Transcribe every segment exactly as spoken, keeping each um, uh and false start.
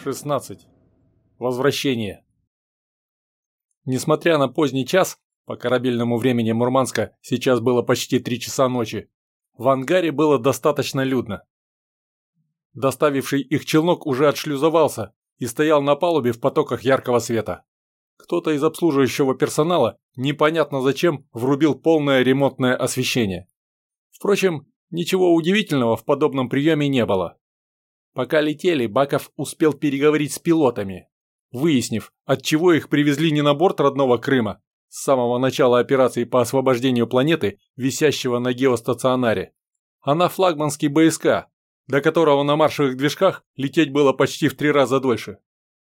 шестнадцать. Возвращение. Несмотря на поздний час, по корабельному времени Мурманска сейчас было почти три часа ночи, в ангаре было достаточно людно. Доставивший их челнок уже отшлюзовался и стоял на палубе в потоках яркого света. Кто-то из обслуживающего персонала непонятно зачем врубил полное ремонтное освещение. Впрочем, ничего удивительного в подобном приеме не было. Пока летели, Баков успел переговорить с пилотами, выяснив, отчего их привезли не на борт родного Крыма с самого начала операции по освобождению планеты, висящего на геостационаре, а на флагманский БСК, до которого на маршевых движках лететь было почти в три раза дольше.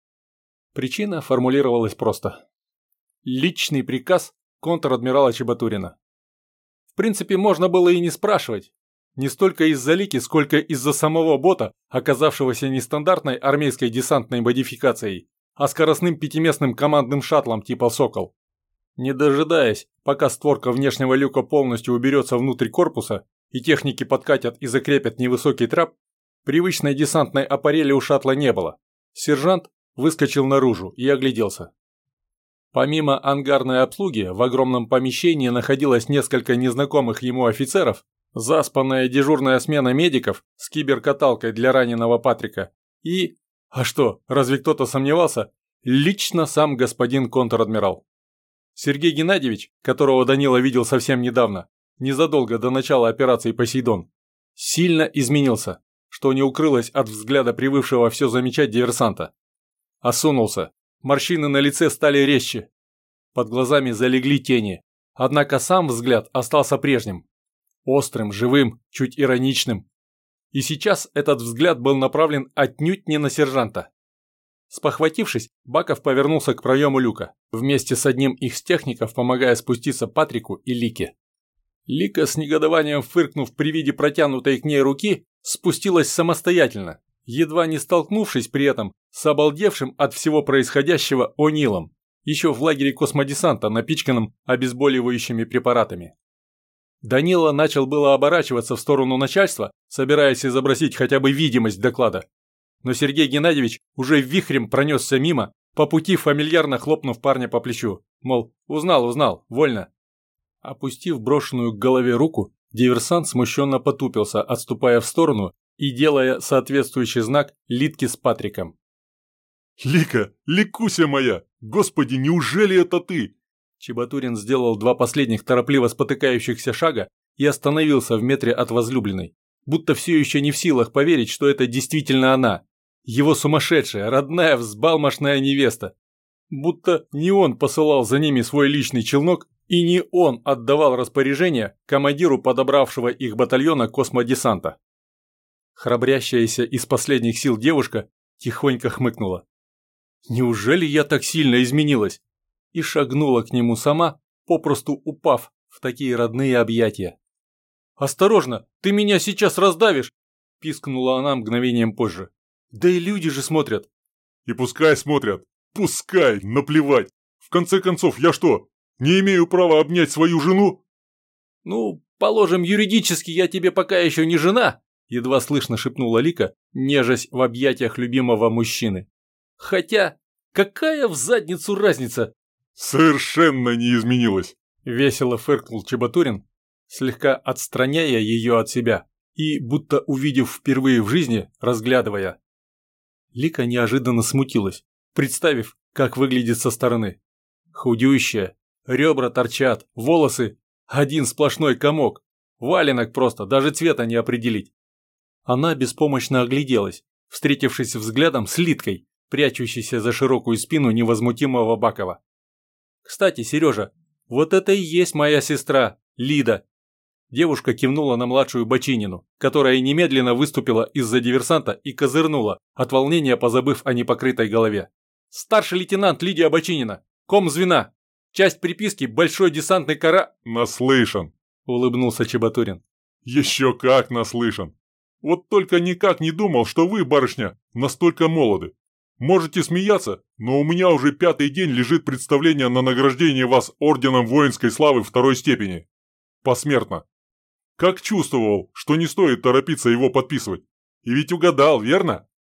Причина формулировалась просто. Личный приказ контр-адмирала Чебатурина. В принципе, можно было и не спрашивать. Не столько из-за Лики, сколько из-за самого бота, оказавшегося не стандартной армейской десантной модификацией, а скоростным пятиместным командным шаттлом типа «Сокол». Не дожидаясь, пока створка внешнего люка полностью уберется внутрь корпуса и техники подкатят и закрепят невысокий трап, привычной десантной аппарели у шаттла не было. Сержант выскочил наружу и огляделся. Помимо ангарной обслуги, в огромном помещении находилось несколько незнакомых ему офицеров, заспанная дежурная смена медиков с киберкаталкой для раненого Патрика и, а что, разве кто-то сомневался, лично сам господин контр-адмирал. Сергей Геннадьевич, которого Данила видел совсем недавно, незадолго до начала операции «Посейдон», сильно изменился, что не укрылось от взгляда привыкшего все замечать диверсанта. Осунулся, морщины на лице стали резче, под глазами залегли тени, однако сам взгляд остался прежним. Острым, живым, чуть ироничным. И сейчас этот взгляд был направлен отнюдь не на сержанта. Спохватившись, Баков повернулся к проему люка, вместе с одним из техников помогая спуститься Патрику и Лике. Лика, с негодованием фыркнув при виде протянутой к ней руки, спустилась самостоятельно, едва не столкнувшись при этом с обалдевшим от всего происходящего О'Нилом, еще в лагере космодесанта, напичканном обезболивающими препаратами. Данила начал было оборачиваться в сторону начальства, собираясь изобразить хотя бы видимость доклада. Но Сергей Геннадьевич уже вихрем пронесся мимо, по пути фамильярно хлопнув парня по плечу. Мол, узнал, узнал, вольно. Опустив брошенную к голове руку, диверсант смущенно потупился, отступая в сторону и делая соответствующий знак Литке с Патриком. «Лика, Ликуся моя! Господи, неужели это ты?» Чебатурин сделал два последних торопливо спотыкающихся шага и остановился в метре от возлюбленной, будто все еще не в силах поверить, что это действительно она, его сумасшедшая, родная, взбалмошная невеста. Будто не он посылал за ними свой личный челнок и не он отдавал распоряжение командиру подобравшего их батальона космодесанта. Храбрящаяся из последних сил девушка тихонько хмыкнула. «Неужели я так сильно изменилась?» И шагнула к нему сама, попросту упав в такие родные объятия. «Осторожно, ты меня сейчас раздавишь!» – пискнула она мгновением позже. «Да и люди же смотрят!» «И пускай смотрят! Пускай! Наплевать! В конце концов, я что, не имею права обнять свою жену?» «Ну, положим, юридически я тебе пока еще не жена!» – едва слышно шепнула Лика, нежась в объятиях любимого мужчины. «Хотя, какая в задницу разница?» «Совершенно не изменилась!» – весело фыркнул Чебатурин, слегка отстраняя ее от себя и, будто увидев впервые в жизни, разглядывая. Лика неожиданно смутилась, представив, как выглядит со стороны. Худющая, ребра торчат, волосы – один сплошной комок, валенок просто, даже цвета не определить. Она беспомощно огляделась, встретившись взглядом с Литкой, прячущейся за широкую спину невозмутимого Бакова. «Кстати, Сережа, вот это и есть моя сестра, Лида!» Девушка кивнула на младшую Бочинину, которая немедленно выступила из-за диверсанта и козырнула, от волнения позабыв о непокрытой голове. «Старший лейтенант Лидия Бочинина, комзвена, часть приписки «Большой десантный кора...» «Наслышан!» – улыбнулся Чебатурин. «Еще как наслышан! Вот только никак не думал, что вы, барышня, настолько молоды. Можете смеяться, но у меня уже пятый день лежит представление на награждение вас орденом воинской славы второй степени. Посмертно. Как чувствовал, что не стоит торопиться его подписывать. И ведь угадал, верно?»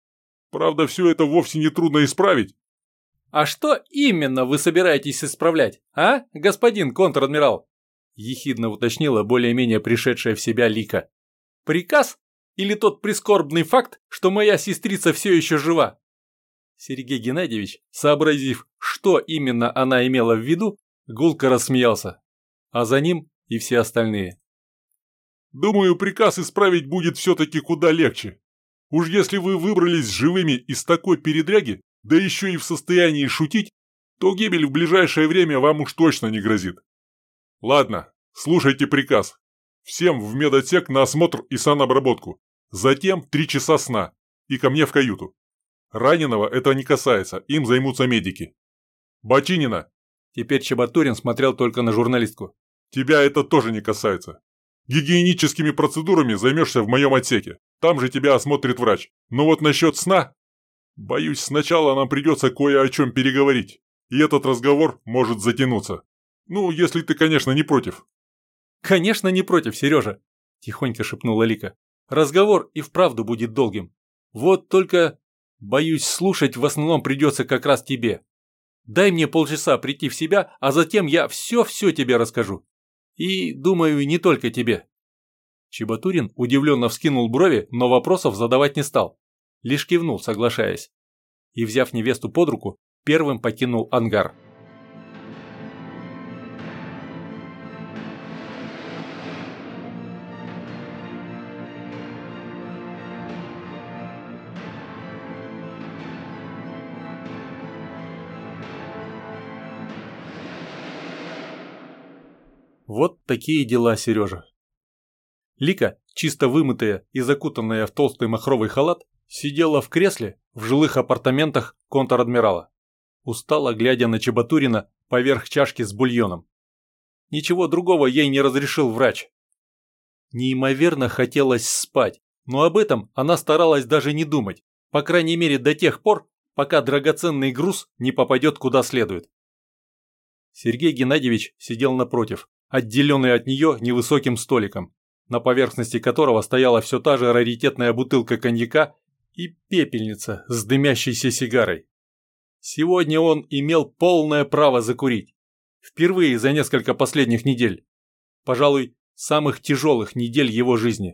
Правда, все это вовсе не трудно исправить. А что именно вы собираетесь исправлять, а, господин контр-адмирал? Ехидно уточнила более-менее пришедшая в себя Лика. Приказ? Или тот прискорбный факт, что моя сестрица все еще жива? Сергей Геннадьевич, сообразив, что именно она имела в виду, гулко рассмеялся. А за ним и все остальные. Думаю, приказ исправить будет все-таки куда легче. Уж если вы выбрались живыми из такой передряги, да еще и в состоянии шутить, то гибель в ближайшее время вам уж точно не грозит. Ладно, слушайте приказ. Всем в медотсек на осмотр и санобработку. Затем три часа сна. И ко мне в каюту. Раненого это не касается, им займутся медики. Бочинина. Теперь Чеботурин смотрел только на журналистку. Тебя это тоже не касается. Гигиеническими процедурами займешься в моем отсеке. Там же тебя осмотрит врач. Но вот насчет сна... Боюсь, сначала нам придется кое о чем переговорить. И этот разговор может затянуться. Ну, если ты, конечно, не против. Конечно, не против, Сережа, тихонько шепнула Лика. Разговор и вправду будет долгим. Вот только, боюсь, слушать в основном придется как раз тебе. Дай мне полчаса прийти в себя, а затем я все-все тебе расскажу. И, думаю, не только тебе. Чеботурин удивленно вскинул брови, но вопросов задавать не стал. Лишь кивнул, соглашаясь. И, взяв невесту под руку, первым покинул ангар. Вот такие дела, Сережа. Лика, чисто вымытая и закутанная в толстый махровый халат, сидела в кресле в жилых апартаментах контр-адмирала, устало глядя на Чеботурина поверх чашки с бульоном. Ничего другого ей не разрешил врач. Неимоверно хотелось спать, но об этом она старалась даже не думать, по крайней мере до тех пор, пока драгоценный груз не попадет куда следует. Сергей Геннадьевич сидел напротив, отделенный от нее невысоким столиком, на поверхности которого стояла все та же раритетная бутылка коньяка и пепельница с дымящейся сигарой. Сегодня он имел полное право закурить. Впервые за несколько последних недель. Пожалуй, самых тяжелых недель его жизни.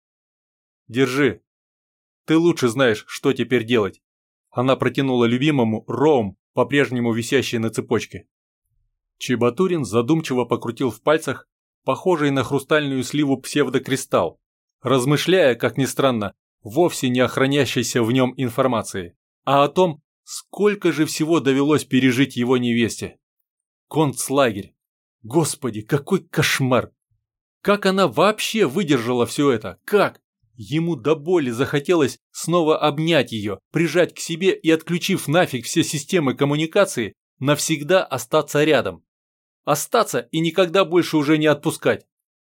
Держи. Ты лучше знаешь, что теперь делать. Она протянула любимому роум, по-прежнему висящий на цепочке. Чеботурин задумчиво покрутил в пальцах похожий на хрустальную сливу псевдокристалл, размышляя, как ни странно, вовсе не о хранящейся в нем информации, а о том, сколько же всего довелось пережить его невесте. Концлагерь. Господи, какой кошмар! Как она вообще выдержала все это? Как? Ему до боли захотелось снова обнять ее, прижать к себе и, отключив нафиг все системы коммуникации, навсегда остаться рядом. Остаться и никогда больше уже не отпускать.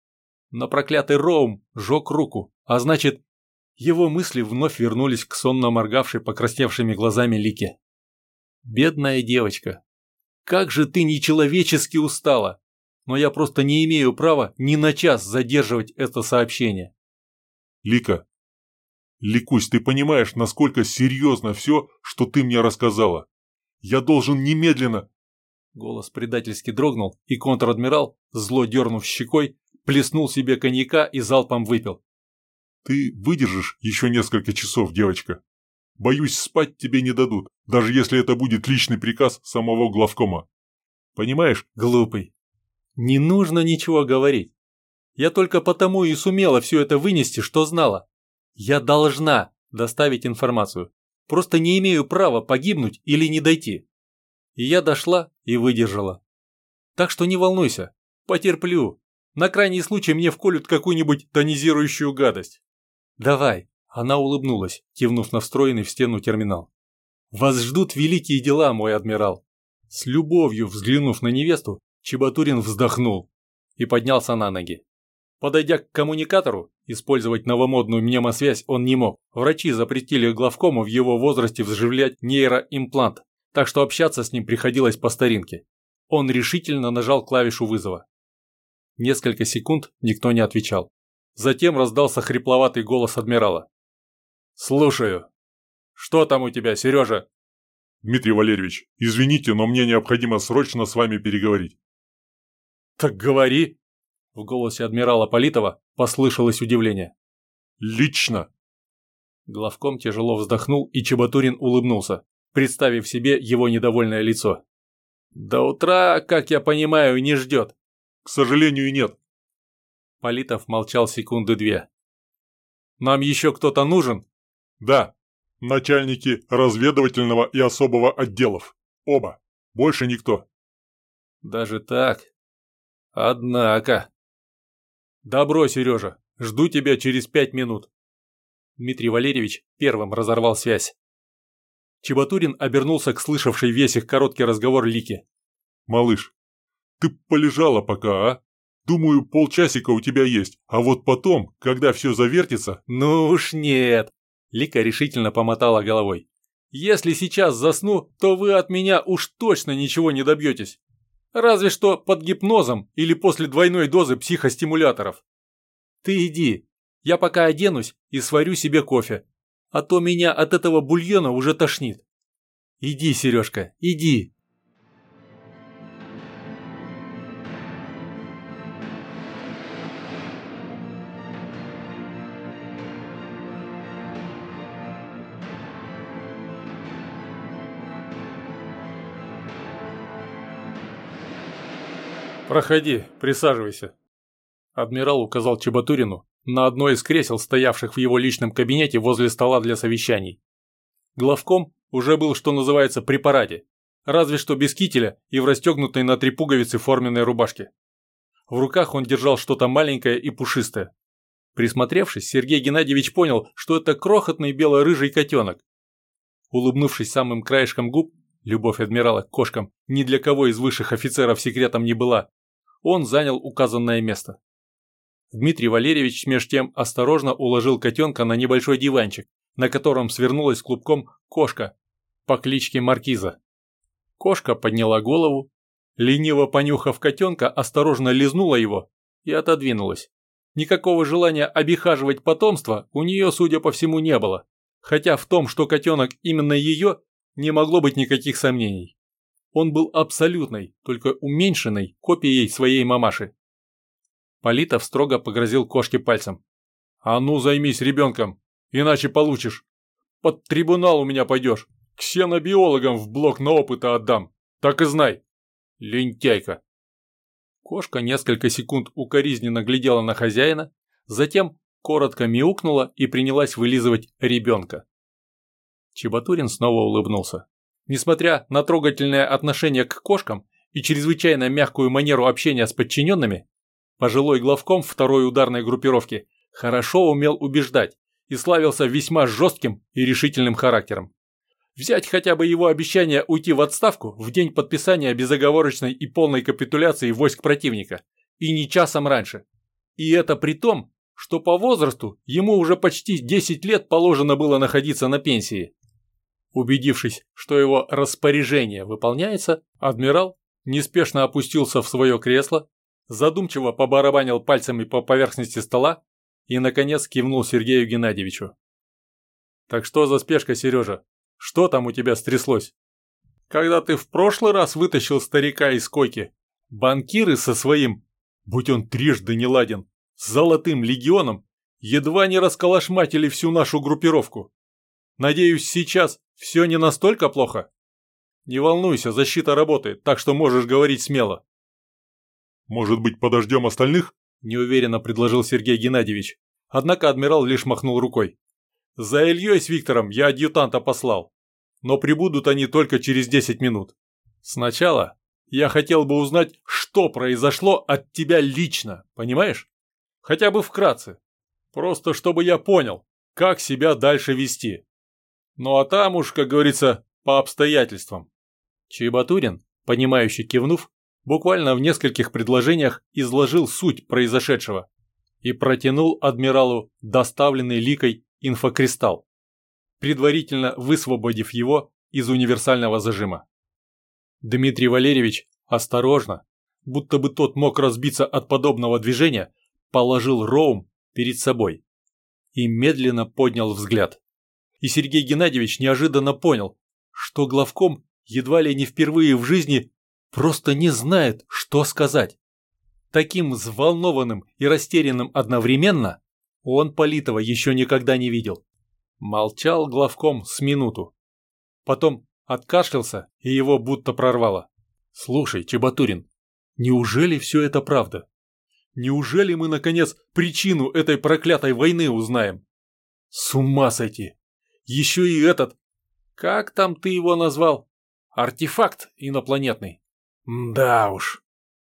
Но проклятый роум жег руку, а значит, его мысли вновь вернулись к сонно моргавшей покрасневшими глазами Лике. Бедная девочка, как же ты нечеловечески устала, но я просто не имею права ни на час задерживать это сообщение. Лика, Ликусь, ты понимаешь, насколько серьезно все, что ты мне рассказала? Я должен немедленно... Голос предательски дрогнул, и контр-адмирал, зло дернув щекой, плеснул себе коньяка и залпом выпил. Ты выдержишь еще несколько часов, девочка? Боюсь, спать тебе не дадут, даже если это будет личный приказ самого главкома. Понимаешь? Глупый. Не нужно ничего говорить. Я только потому и сумела все это вынести, что знала. Я должна доставить информацию. Просто не имею права погибнуть или не дойти. И я дошла и выдержала. Так что не волнуйся, потерплю. На крайний случай мне вколют какую-нибудь тонизирующую гадость. Давай. Она улыбнулась, кивнув на встроенный в стену терминал. Вас ждут великие дела, мой адмирал. С любовью взглянув на невесту, Чеботурин вздохнул и поднялся на ноги. Подойдя к коммуникатору, использовать новомодную мнемосвязь он не мог. Врачи запретили главкому в его возрасте вживлять нейроимплант, так что общаться с ним приходилось по старинке. Он решительно нажал клавишу вызова. Несколько секунд никто не отвечал. Затем раздался хрипловатый голос адмирала. «Слушаю. Что там у тебя, Сережа?» «Дмитрий Валерьевич, извините, но мне необходимо срочно с вами переговорить». «Так говори!» В голосе адмирала Политова послышалось удивление. «Лично!» Главком тяжело вздохнул, и Чеботурин улыбнулся, представив себе его недовольное лицо. «До утра, как я понимаю, не ждет». «К сожалению, нет». Политов молчал секунды две. «Нам еще кто-то нужен?» «Да, начальники разведывательного и особого отделов. Оба. Больше никто». «Даже так? Однако...» «Добро, Сережа, жду тебя через пять минут». Дмитрий Валерьевич первым разорвал связь. Чеботурин обернулся к слышавшей весь их короткий разговор Лике. «Малыш, ты полежала пока, а? Думаю, полчасика у тебя есть, а вот потом, когда все завертится...» «Ну уж нет!» Лика решительно помотала головой. «Если сейчас засну, то вы от меня уж точно ничего не добьетесь. Разве что под гипнозом или после двойной дозы психостимуляторов. Ты иди, я пока оденусь и сварю себе кофе, а то меня от этого бульона уже тошнит. Иди, Сережка, иди!» «Проходи, присаживайся». Адмирал указал Чеботурину на одно из кресел, стоявших в его личном кабинете возле стола для совещаний. Главком уже был, что называется, при параде, разве что без кителя и в расстегнутой на три пуговицы форменной рубашке. В руках он держал что-то маленькое и пушистое. Присмотревшись, Сергей Геннадьевич понял, что это крохотный бело-рыжий котенок. Улыбнувшись самым краешком губ, любовь адмирала к кошкам ни для кого из высших офицеров секретом не была, он занял указанное место. Дмитрий Валерьевич меж тем осторожно уложил котенка на небольшой диванчик, на котором свернулась клубком кошка по кличке Маркиза. Кошка подняла голову, лениво понюхав котенка, осторожно лизнула его и отодвинулась. Никакого желания обихаживать потомство у нее, судя по всему, не было, хотя в том, что котенок именно ее, не могло быть никаких сомнений. Он был абсолютной, только уменьшенной копией своей мамаши. Политов строго погрозил кошке пальцем. «А ну займись ребенком, иначе получишь. Под трибунал у меня пойдешь, ксенобиологам в блок на опыты отдам, так и знай. Лентяйка». Кошка несколько секунд укоризненно глядела на хозяина, затем коротко мяукнула и принялась вылизывать ребенка. Чеботурин снова улыбнулся. Несмотря на трогательное отношение к кошкам и чрезвычайно мягкую манеру общения с подчиненными, пожилой главком второй ударной группировки хорошо умел убеждать и славился весьма жестким и решительным характером. Взять хотя бы его обещание уйти в отставку в день подписания безоговорочной и полной капитуляции войск противника, и не часом раньше. И это при том, что по возрасту ему уже почти десять лет положено было находиться на пенсии. Убедившись, что его распоряжение выполняется, адмирал неспешно опустился в свое кресло, задумчиво побарабанил пальцами по поверхности стола и, наконец, кивнул Сергею Геннадьевичу. «Так что за спешка, Сережа? Что там у тебя стряслось? Когда ты в прошлый раз вытащил старика из койки, банкиры со своим, будь он трижды неладен, золотым легионом, едва не расколошматили всю нашу группировку. Надеюсь, сейчас все не настолько плохо? Не волнуйся, защита работает, так что можешь говорить смело». «Может быть, подождем остальных?» – неуверенно предложил Сергей Геннадьевич. Однако адмирал лишь махнул рукой. «За Ильей с Виктором я адъютанта послал, но прибудут они только через десять минут. Сначала я хотел бы узнать, что произошло от тебя лично, понимаешь? Хотя бы вкратце, просто чтобы я понял, как себя дальше вести. Ну а там уж, как говорится, по обстоятельствам». Чеботурин, понимающе кивнув, буквально в нескольких предложениях изложил суть произошедшего и протянул адмиралу доставленный Ликой инфокристалл, предварительно высвободив его из универсального зажима. Дмитрий Валерьевич осторожно, будто бы тот мог разбиться от подобного движения, положил роум перед собой и медленно поднял взгляд. И Сергей Геннадьевич неожиданно понял, что главком едва ли не впервые в жизни просто не знает, что сказать. Таким взволнованным и растерянным одновременно он Политова еще никогда не видел. Молчал главком с минуту. Потом откашлялся, и его будто прорвало. «Слушай, Чебатурин, неужели все это правда? Неужели мы, наконец, причину этой проклятой войны узнаем? С ума сойти! Еще и этот... Как там ты его назвал? Артефакт инопланетный? Да уж.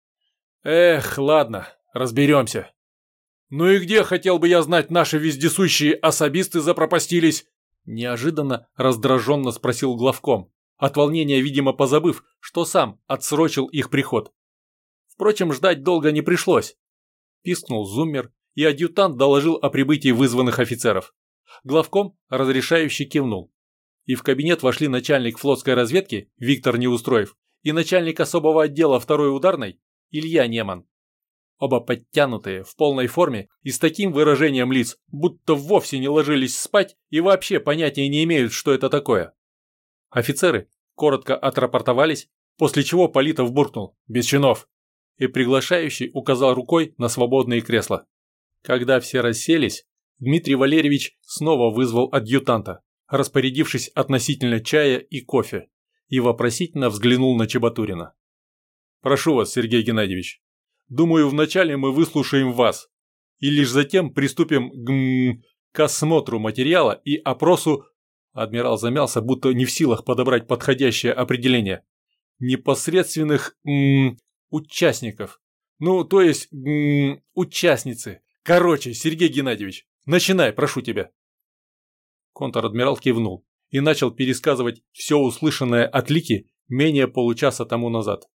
Эх, ладно, разберемся. Ну и где, хотел бы я знать, наши вездесущие особисты запропастились?» Неожиданно раздраженно спросил главком, от волнения, видимо, позабыв, что сам отсрочил их приход. Впрочем, ждать долго не пришлось. Пискнул зуммер, и адъютант доложил о прибытии вызванных офицеров. Главком разрешающе кивнул. И в кабинет вошли начальник флотской разведки Виктор Неустроев и начальник особого отдела второй ударной Илья Неман. Оба подтянутые, в полной форме и с таким выражением лиц, будто вовсе не ложились спать и вообще понятия не имеют, что это такое. Офицеры коротко отрапортовались, после чего Политов буркнул «без чинов» и приглашающий указал рукой на свободные кресла. Когда все расселись, Дмитрий Валерьевич снова вызвал адъютанта, распорядившись относительно чая и кофе, и вопросительно взглянул на Чебатурина. «Прошу вас, Сергей Геннадьевич. Думаю, вначале мы выслушаем вас, и лишь затем приступим к, м, к осмотру материала и опросу...» Адмирал замялся, будто не в силах подобрать подходящее определение. «Непосредственных м, участников. Ну, то есть м, участницы. Короче, Сергей Геннадьевич, начинай, прошу тебя». Контр-адмирал кивнул и начал пересказывать все услышанное от Лики менее получаса тому назад.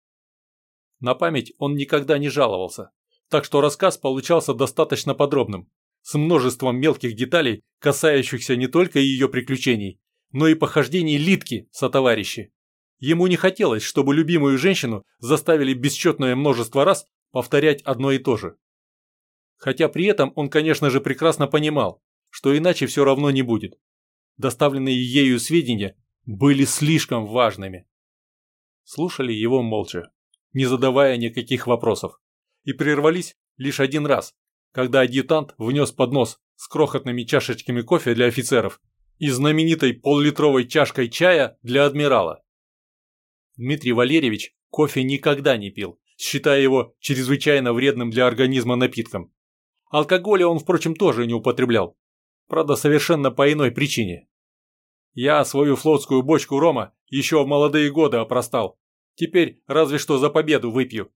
На память он никогда не жаловался, так что рассказ получался достаточно подробным, с множеством мелких деталей, касающихся не только ее приключений, но и похождений Литки сотоварищи. Ему не хотелось, чтобы любимую женщину заставили бесчетное множество раз повторять одно и то же. Хотя при этом он, конечно же, прекрасно понимал, что иначе все равно не будет. Доставленные ею сведения были слишком важными. Слушали его молча, не задавая никаких вопросов, и прервались лишь один раз, когда адъютант внес поднос с крохотными чашечками кофе для офицеров и знаменитой поллитровой чашкой чая для адмирала. Дмитрий Валерьевич кофе никогда не пил, считая его чрезвычайно вредным для организма напитком. Алкоголя он, впрочем, тоже не употреблял, правда, совершенно по иной причине. «Я свою флотскую бочку рома еще в молодые годы опростал. Теперь разве что за победу выпью».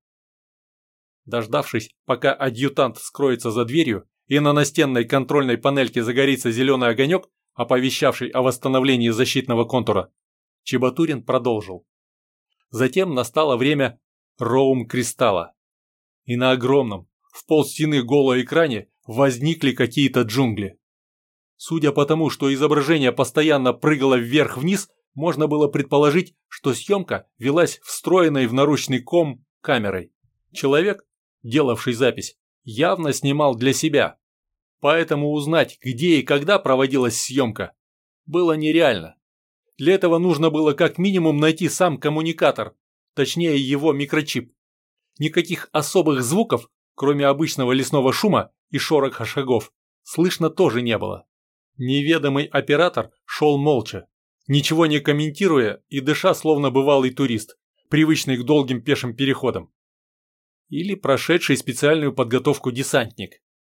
Дождавшись, пока адъютант скроется за дверью и на настенной контрольной панельке загорится зеленый огонек, оповещавший о восстановлении защитного контура, Чебатурин продолжил. Затем настало время роум-кристалла. И на огромном, в полстены голоэкране возникли какие-то джунгли. Судя по тому, что изображение постоянно прыгало вверх-вниз, можно было предположить, что съемка велась встроенной в наручный ком камерой. Человек, делавший запись, явно снимал для себя. Поэтому узнать, где и когда проводилась съемка, было нереально. Для этого нужно было как минимум найти сам коммуникатор, точнее его микрочип. Никаких особых звуков, кроме обычного лесного шума и шороха шагов, слышно тоже не было. Неведомый оператор шел молча, ничего не комментируя и дыша словно бывалый турист, привычный к долгим пешим переходам. Или прошедший специальную подготовку десантник.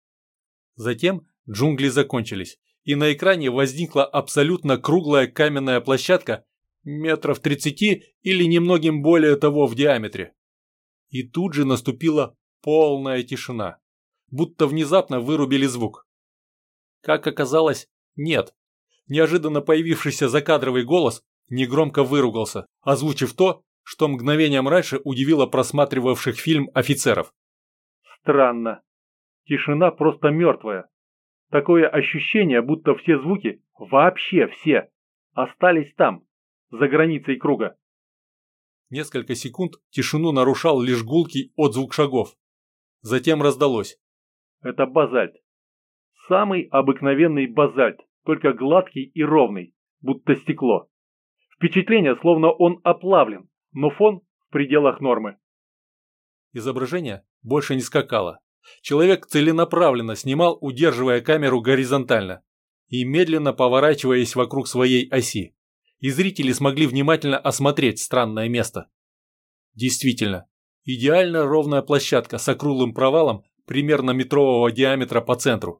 Затем джунгли закончились, и на экране возникла абсолютно круглая каменная площадка метров тридцати или немногим более того в диаметре. И тут же наступила полная тишина, будто внезапно вырубили звук. Как оказалось, нет. Неожиданно появившийся закадровый голос негромко выругался, озвучив то, что мгновением раньше удивило просматривавших фильм офицеров. «Странно. Тишина просто мертвая. Такое ощущение, будто все звуки, вообще все, остались там, за границей круга». Несколько секунд тишину нарушал лишь гулкий отзвук шагов. Затем раздалось. «Это базальт. Самый обыкновенный базальт, только гладкий и ровный, будто стекло. Впечатление, словно он оплавлен, но фон в пределах нормы. Изображение больше не скакало. Человек целенаправленно снимал, удерживая камеру горизонтально и медленно поворачиваясь вокруг своей оси. И зрители смогли внимательно осмотреть странное место. Действительно, идеально ровная площадка с округлым провалом примерно метрового диаметра по центру.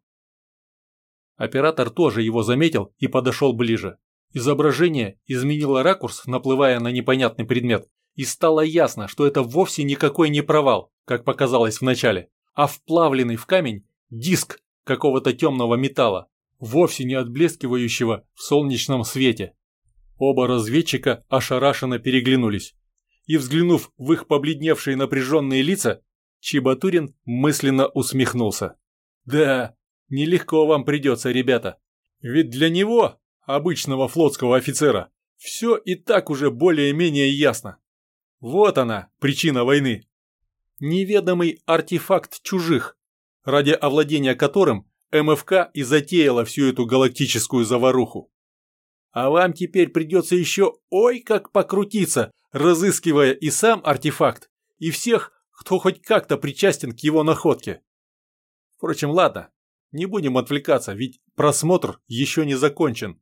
Оператор тоже его заметил и подошел ближе. Изображение изменило ракурс, наплывая на непонятный предмет, и стало ясно, что это вовсе никакой не провал, как показалось вначале, а вплавленный в камень диск какого-то темного металла, вовсе не отблескивающего в солнечном свете. Оба разведчика ошарашенно переглянулись. И, взглянув в их побледневшие напряженные лица, Чебатурин мысленно усмехнулся. «Да, нелегко вам придется, ребята. Ведь для него, обычного флотского офицера, все и так уже более-менее ясно. Вот она, причина войны. Неведомый артефакт чужих, ради овладения которым эм эф ка и затеяла всю эту галактическую заваруху. А вам теперь придется еще ой как покрутиться, разыскивая и сам артефакт, и всех, кто хоть как-то причастен к его находке. Впрочем, ладно, не будем отвлекаться, ведь просмотр еще не закончен».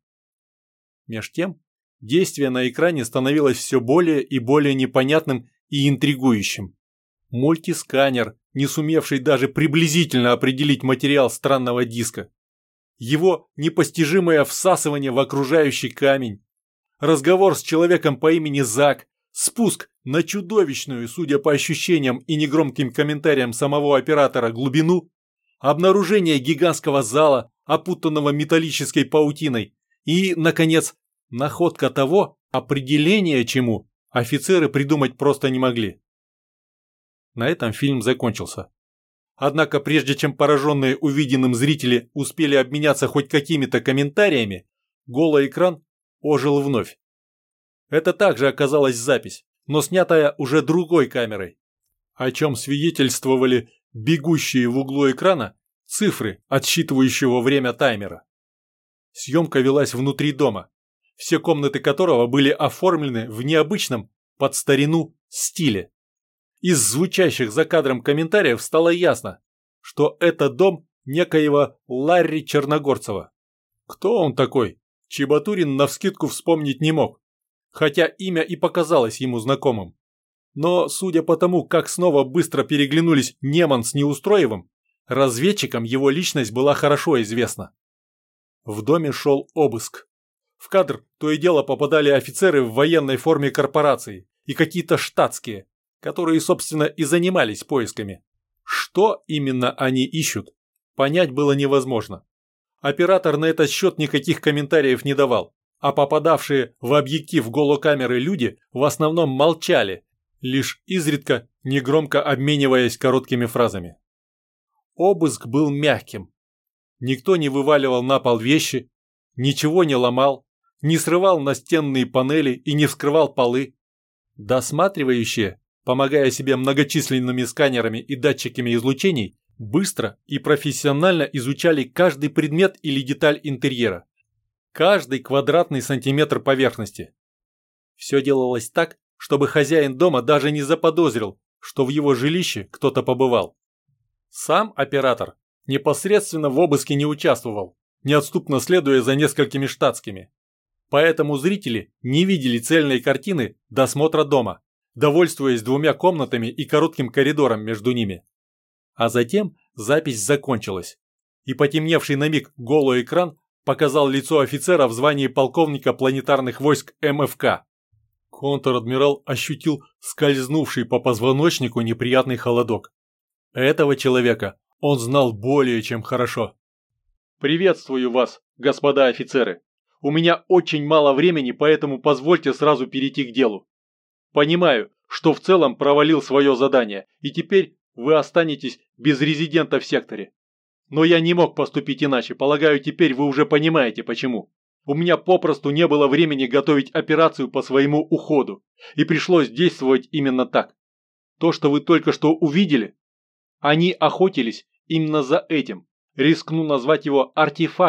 Меж тем, действие на экране становилось все более и более непонятным и интригующим. Мультисканер, не сумевший даже приблизительно определить материал странного диска. Его непостижимое всасывание в окружающий камень. Разговор с человеком по имени Зак. Спуск на чудовищную, судя по ощущениям и негромким комментариям самого оператора, глубину. Обнаружение гигантского зала, опутанного металлической паутиной. И, наконец, находка того, определение чему офицеры придумать просто не могли. На этом фильм закончился. Однако прежде чем пораженные увиденным зрители успели обменяться хоть какими-то комментариями, голый экран ожил вновь. Это также оказалась запись, но снятая уже другой камерой, о чем свидетельствовали бегущие в углу экрана цифры отсчитывающего время таймера. Съемка велась внутри дома, все комнаты которого были оформлены в необычном, под старину, стиле. Из звучащих за кадром комментариев стало ясно, что это дом некоего Ларри Черногорцева. Кто он такой, Чебатурин навскидку вспомнить не мог, хотя имя и показалось ему знакомым. Но, судя по тому, как снова быстро переглянулись Неман с Неустроевым, разведчикам его личность была хорошо известна. В доме шел обыск. В кадр то и дело попадали офицеры в военной форме корпорации и какие-то штатские, которые, собственно, и занимались поисками. Что именно они ищут, понять было невозможно. Оператор на этот счет никаких комментариев не давал, а попадавшие в объектив голокамеры люди в основном молчали, лишь изредка негромко обмениваясь короткими фразами. Обыск был мягким. Никто не вываливал на пол вещи, ничего не ломал, не срывал настенные панели и не вскрывал полы. Досматривающие, помогая себе многочисленными сканерами и датчиками излучений, быстро и профессионально изучали каждый предмет или деталь интерьера, каждый квадратный сантиметр поверхности. Все делалось так, чтобы хозяин дома даже не заподозрил, что в его жилище кто-то побывал. Сам оператор непосредственно в обыске не участвовал, неотступно следуя за несколькими штатскими. Поэтому зрители не видели цельной картины досмотра дома, довольствуясь двумя комнатами и коротким коридором между ними. А затем запись закончилась, и потемневший на миг голый экран показал лицо офицера в звании полковника планетарных войск эм эф ка. Контр-адмирал ощутил скользнувший по позвоночнику неприятный холодок. Этого человека он знал более чем хорошо. «Приветствую вас, господа офицеры. У меня очень мало времени, поэтому позвольте сразу перейти к делу. Понимаю, что в целом провалил свое задание, и теперь вы останетесь без резидента в секторе. Но я не мог поступить иначе, полагаю, теперь вы уже понимаете почему. У меня попросту не было времени готовить операцию по своему уходу, и пришлось действовать именно так. То, что вы только что увидели, они охотились именно за этим. Рискну назвать его артефактом,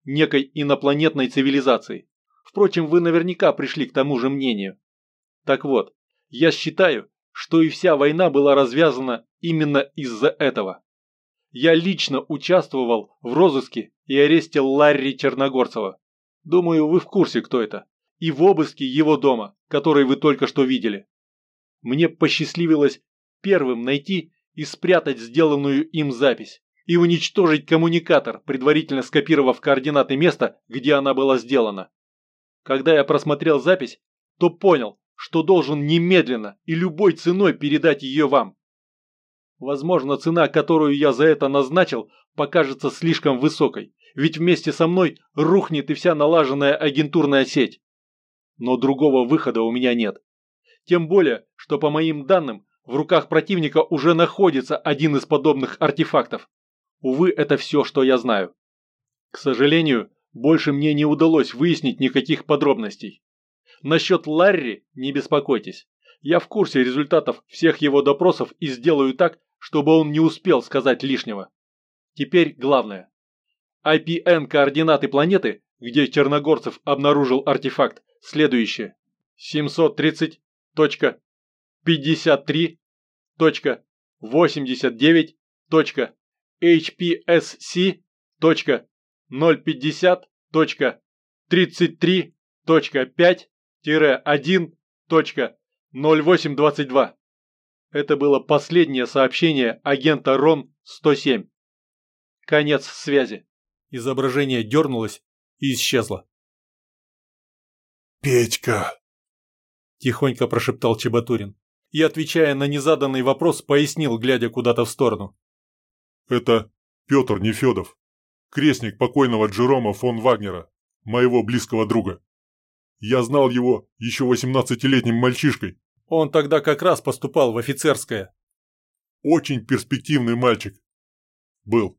некой инопланетной цивилизацией. Впрочем, вы наверняка пришли к тому же мнению. Так вот, я считаю, что и вся война была развязана именно из-за этого. Я лично участвовал в розыске и аресте Ларри Черногорцева. Думаю, вы в курсе, кто это. И в обыске его дома, который вы только что видели. Мне посчастливилось первым найти и спрятать сделанную им запись и уничтожить коммуникатор, предварительно скопировав координаты места, где она была сделана. Когда я просмотрел запись, то понял, что должен немедленно и любой ценой передать ее вам. Возможно, цена, которую я за это назначил, покажется слишком высокой, ведь вместе со мной рухнет и вся налаженная агентурная сеть. Но другого выхода у меня нет. Тем более, что по моим данным, в руках противника уже находится один из подобных артефактов. Увы, это все, что я знаю. К сожалению, больше мне не удалось выяснить никаких подробностей. Насчет Ларри не беспокойтесь. Я в курсе результатов всех его допросов и сделаю так, чтобы он не успел сказать лишнего. Теперь главное. ай пи эн-координаты планеты, где Черногорцев обнаружил артефакт, следующие. семьсот тридцать точка пятьдесят три точка восемьдесят девять точка эйч пи эс си точка ноль пятьдесят точка тридцать три точка пять один точка ноль восемь двадцать два. Это было последнее сообщение агента Рон сто семь. Конец связи. Изображение дернулось и исчезло. «Петька!» – тихонько прошептал Чеботурин и, отвечая на незаданный вопрос, пояснил, глядя куда-то в сторону. «Это Петр Нефедов, крестник покойного Джерома фон Вагнера, моего близкого друга. Я знал его еще восемнадцатилетним мальчишкой. Он тогда как раз поступал в офицерское. Очень перспективный мальчик. Был.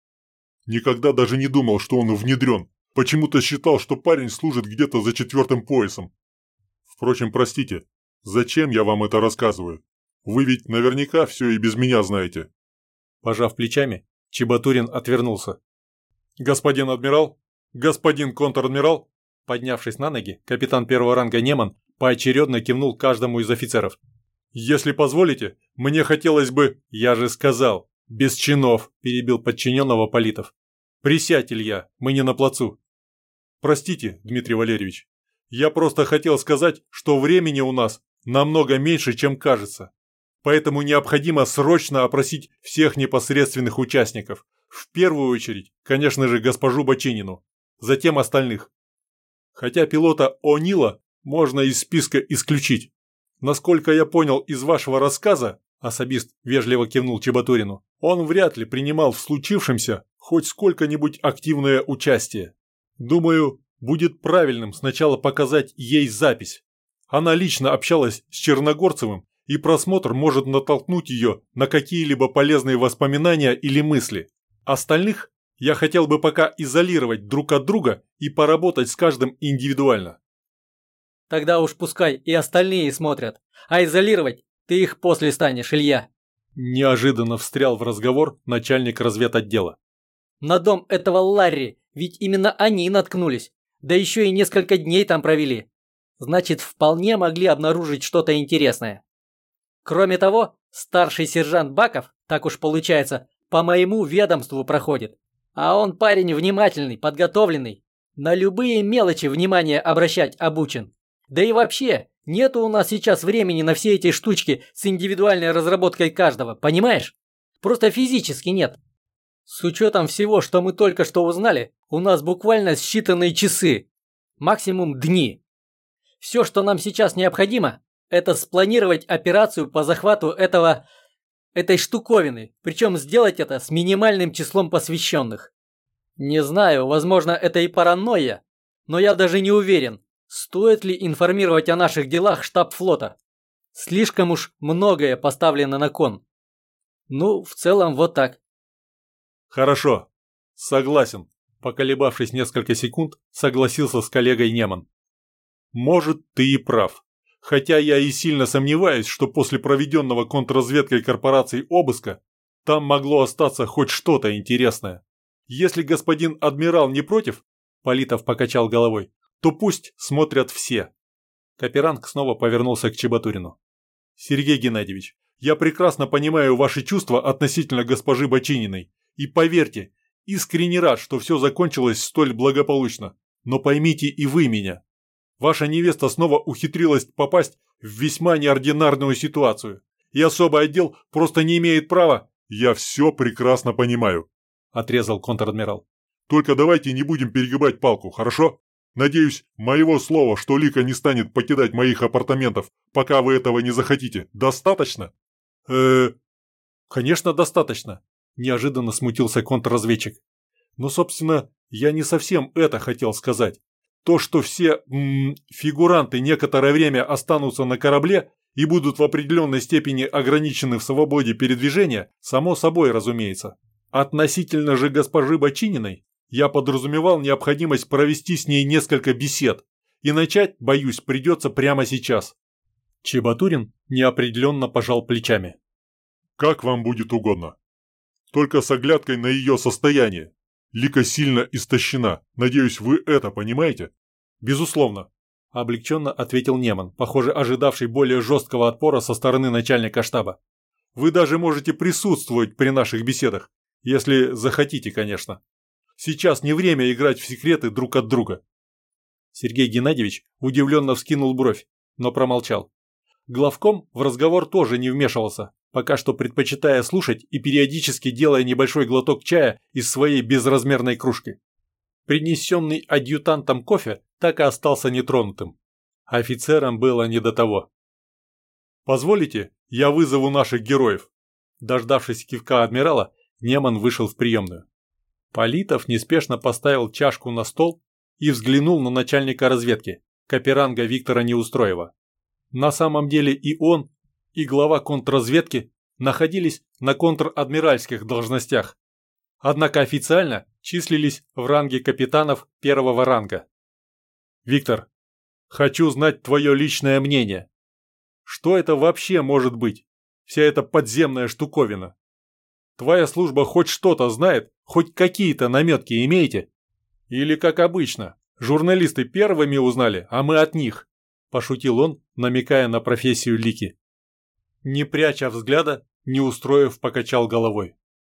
Никогда даже не думал, что он внедрен. Почему-то считал, что парень служит где-то за четвертым поясом. Впрочем, простите, зачем я вам это рассказываю? Вы ведь наверняка все и без меня знаете». Пожав плечами, Чеботурин отвернулся. «Господин адмирал? Господин контр-адмирал?» Поднявшись на ноги, капитан первого ранга Неман поочередно кивнул каждому из офицеров. «Если позволите, мне хотелось бы...» «Я же сказал, без чинов», – перебил подчиненного Политов. «Присядь, Илья, мы не на плацу». «Простите, Дмитрий Валерьевич, я просто хотел сказать, что времени у нас намного меньше, чем кажется. Поэтому необходимо срочно опросить всех непосредственных участников. В первую очередь, конечно же, госпожу Бочинину, затем остальных. Хотя пилота О'Нила можно из списка исключить. Насколько я понял из вашего рассказа, особист вежливо кивнул Чеботурину, он вряд ли принимал в случившемся хоть сколько-нибудь активное участие. Думаю, будет правильным сначала показать ей запись. Она лично общалась с Черногорцевым, и просмотр может натолкнуть ее на какие-либо полезные воспоминания или мысли. Остальных я хотел бы пока изолировать друг от друга и поработать с каждым индивидуально. Тогда уж пускай и остальные смотрят, а изолировать ты их после станешь, Илья. Неожиданно встрял в разговор начальник разведотдела. На дом этого Ларри, ведь именно они наткнулись, да еще и несколько дней там провели. Значит, вполне могли обнаружить что-то интересное. Кроме того, старший сержант Баков, так уж получается, по моему ведомству проходит. А он парень внимательный, подготовленный, на любые мелочи внимание обращать обучен. Да и вообще, нету у нас сейчас времени на все эти штучки с индивидуальной разработкой каждого, понимаешь? Просто физически нет. С учетом всего, что мы только что узнали, у нас буквально считанные часы, максимум дни. Все, что нам сейчас необходимо, это спланировать операцию по захвату этого... этой штуковины, причем сделать это с минимальным числом посвященных. Не знаю, возможно, это и паранойя, но я даже не уверен, стоит ли информировать о наших делах штаб флота. Слишком уж многое поставлено на кон. Ну, в целом вот так. Хорошо, согласен. Поколебавшись несколько секунд, согласился с коллегой Неман. Может, ты и прав. Хотя я и сильно сомневаюсь, что после проведенного контрразведкой корпораций обыска там могло остаться хоть что-то интересное. Если господин адмирал не против, Политов покачал головой, то пусть смотрят все. Каперанг снова повернулся к Чеботурину. Сергей Геннадьевич, я прекрасно понимаю ваши чувства относительно госпожи Бочининой. И поверьте, искренне рад, что все закончилось столь благополучно. Но поймите и вы меня. Ваша невеста снова ухитрилась попасть в весьма неординарную ситуацию. И особый отдел просто не имеет права. Я все прекрасно понимаю, отрезал контр-адмирал. Только давайте не будем перегибать палку, хорошо? Надеюсь, моего слова, что Лика не станет покидать моих апартаментов, пока вы этого не захотите, достаточно? э Конечно, достаточно, неожиданно смутился контрразведчик. Но, собственно, я не совсем это хотел сказать. То, что все м- фигуранты некоторое время останутся на корабле и будут в определенной степени ограничены в свободе передвижения, само собой разумеется. Относительно же госпожи Бочининой, я подразумевал необходимость провести с ней несколько бесед, и начать, боюсь, придется прямо сейчас. Чеботурин неопределенно пожал плечами. Как вам будет угодно. Только с оглядкой на ее состояние. Лика сильно истощена. Надеюсь, вы это понимаете? Безусловно, облегченно ответил Неман, похоже, ожидавший более жесткого отпора со стороны начальника штаба. Вы даже можете присутствовать при наших беседах, если захотите, конечно. Сейчас не время играть в секреты друг от друга. Сергей Геннадьевич удивленно вскинул бровь, но промолчал. Главком в разговор тоже не вмешивался, пока что предпочитая слушать и периодически делая небольшой глоток чая из своей безразмерной кружки. Принесенный адъютантом кофе так и остался нетронутым. Офицерам было не до того. «Позволите, я вызову наших героев?» Дождавшись кивка адмирала, Неман вышел в приемную. Политов неспешно поставил чашку на стол и взглянул на начальника разведки, каперанга Виктора Неустроева. На самом деле и он, и глава контрразведки находились на контр-адмиральских должностях, однако официально числились в ранге капитанов первого ранга. «Виктор, хочу знать твое личное мнение. Что это вообще может быть, вся эта подземная штуковина? Твоя служба хоть что-то знает, хоть какие-то наметки имеете? Или, как обычно, журналисты первыми узнали, а мы от них?» – пошутил он, намекая на профессию Лики. Не пряча взгляда, Неустроев покачал головой.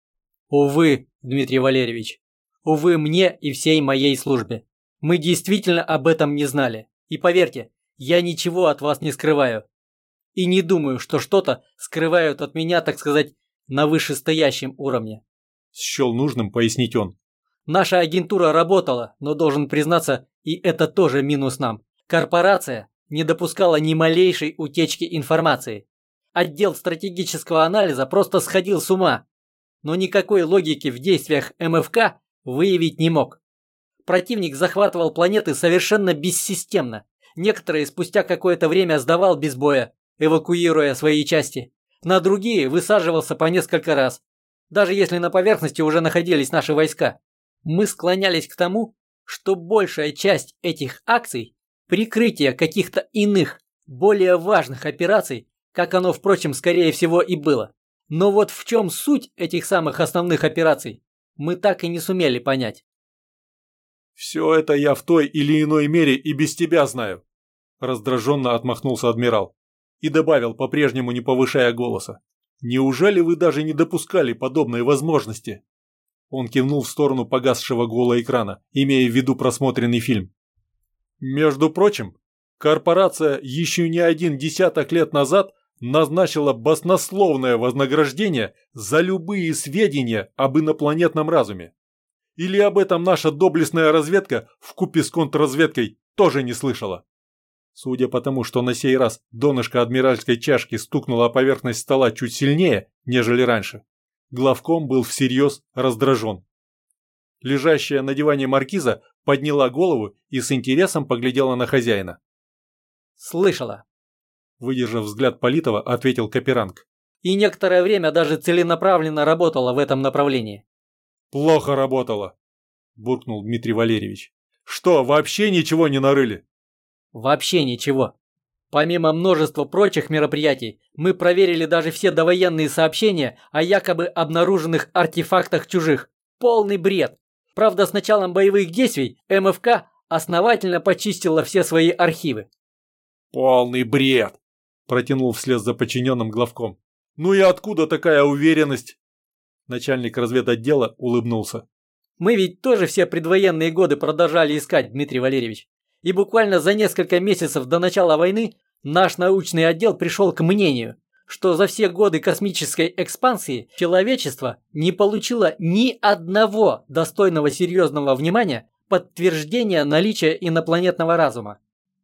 «Увы, Дмитрий Валерьевич, увы мне и всей моей службе. Мы действительно об этом не знали. И поверьте, я ничего от вас не скрываю. И не думаю, что что-то скрывают от меня, так сказать, на вышестоящем уровне», – счел нужным пояснить он. «Наша агентура работала, но, должен признаться, и это тоже минус нам. Корпорация не допускала ни малейшей утечки информации. Отдел стратегического анализа просто сходил с ума, но никакой логики в действиях эм эф ка выявить не мог. Противник захватывал планеты совершенно бессистемно. Некоторые спустя какое-то время сдавал без боя, эвакуируя свои части. На другие высаживался по несколько раз, даже если на поверхности уже находились наши войска. Мы склонялись к тому, что большая часть этих акций – прикрытие каких-то иных, более важных операций, как оно, впрочем, скорее всего и было. Но вот в чем суть этих самых основных операций, мы так и не сумели понять. «Все это я в той или иной мере и без тебя знаю», – раздраженно отмахнулся адмирал и добавил, по-прежнему не повышая голоса. «Неужели вы даже не допускали подобной возможности?» Он кивнул в сторону погасшего голоэкрана, имея в виду просмотренный фильм. «Между прочим, корпорация еще не один десяток лет назад назначила баснословное вознаграждение за любые сведения об инопланетном разуме. Или об этом наша доблестная разведка вкупе с контрразведкой тоже не слышала?» Судя по тому, что на сей раз донышко адмиральской чашки стукнуло о поверхность стола чуть сильнее, нежели раньше, главком был всерьез раздражен. Лежащая на диване маркиза подняла голову и с интересом поглядела на хозяина. «Слышала», – выдержав взгляд Политова, ответил Каперанг. «И некоторое время даже целенаправленно работала в этом направлении». «Плохо работала», – буркнул Дмитрий Валерьевич. «Что, вообще ничего не нарыли?» «Вообще ничего. Помимо множества прочих мероприятий, мы проверили даже все довоенные сообщения о якобы обнаруженных артефактах чужих. Полный бред. Правда, с началом боевых действий эм эф ка основательно почистила все свои архивы. «Полный бред!» – протянул вслед за подчиненным главком. «Ну и откуда такая уверенность?» Начальник разведотдела улыбнулся. Мы ведь тоже все предвоенные годы продолжали искать, Дмитрий Валерьевич. И буквально за несколько месяцев до начала войны наш научный отдел пришел к мнению, что за все годы космической экспансии человечество не получило ни одного достойного серьезного внимания подтверждения наличия инопланетного разума.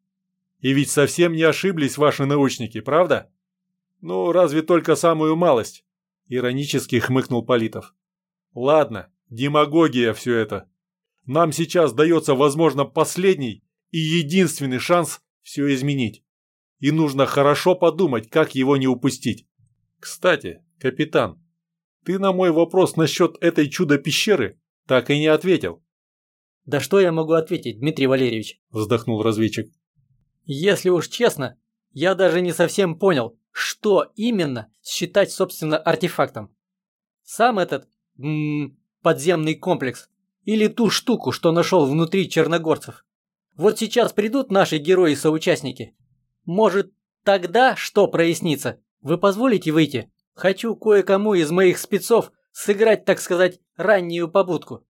И ведь совсем не ошиблись ваши научники, правда? Ну, разве только самую малость, иронически хмыкнул Политов. Ладно, демагогия все это. Нам сейчас дается, возможно, последний и единственный шанс все изменить. И нужно хорошо подумать, как его не упустить. Кстати, капитан, ты на мой вопрос насчет этой чудо-пещеры так и не ответил. Да что я могу ответить, Дмитрий Валерьевич? Вздохнул разведчик. Если уж честно, я даже не совсем понял, что именно считать, собственно, артефактом. Сам этот м-м, подземный комплекс или ту штуку, что нашел внутри черногорцев. Вот сейчас придут наши герои-соучастники. Может, тогда что прояснится? Вы позволите выйти? Хочу кое-кому из моих спецов сыграть, так сказать, раннюю побудку.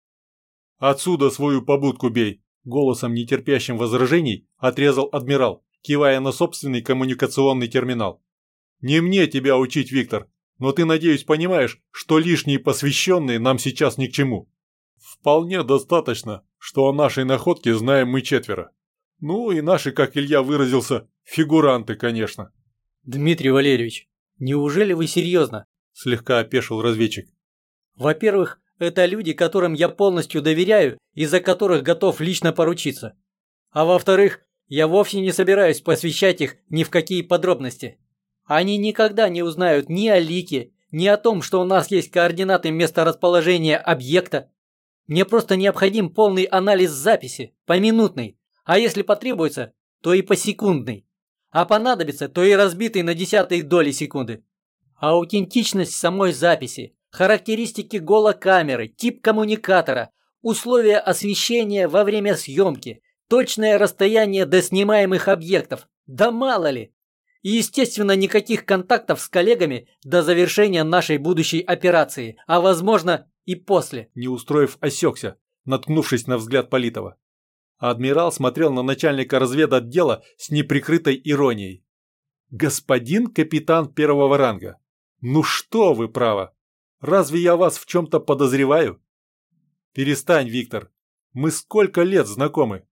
Отсюда свою побудку бей, голосом нетерпящим возражений отрезал адмирал, кивая на собственный коммуникационный терминал. Не мне тебя учить, Виктор, но ты, надеюсь, понимаешь, что лишние посвященные нам сейчас ни к чему. Вполне достаточно, что о нашей находке знаем мы четверо. Ну и наши, как Илья выразился, фигуранты, конечно. Дмитрий Валерьевич, неужели вы серьезно? Слегка опешил разведчик. Во-первых, это люди, которым я полностью доверяю и за которых готов лично поручиться. А во-вторых, я вовсе не собираюсь посвящать их ни в какие подробности. Они никогда не узнают ни о Лике, ни о том, что у нас есть координаты месторасположения объекта. Мне просто необходим полный анализ записи, поминутный, а если потребуется, то и посекундный. А понадобится, то и разбитый на десятые доли секунды. Аутентичность самой записи, характеристики голокамеры, тип коммуникатора, условия освещения во время съемки, точное расстояние до снимаемых объектов, да мало ли. И, естественно, никаких контактов с коллегами до завершения нашей будущей операции, а возможно и после. Неустроев осекся, наткнувшись на взгляд Политова. Адмирал смотрел на начальника разведотдела с неприкрытой иронией. «Господин капитан первого ранга, ну что вы, право? Разве я вас в чем-то подозреваю?» «Перестань, Виктор, мы сколько лет знакомы.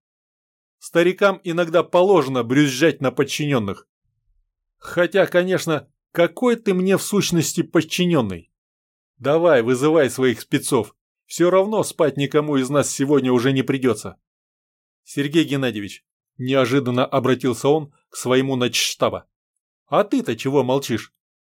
Старикам иногда положено брюзжать на подчиненных. Хотя, конечно, какой ты мне в сущности подчиненный? Давай, вызывай своих спецов, все равно спать никому из нас сегодня уже не придется». «Сергей Геннадьевич», – неожиданно обратился он к своему начштаба. «А ты-то чего молчишь?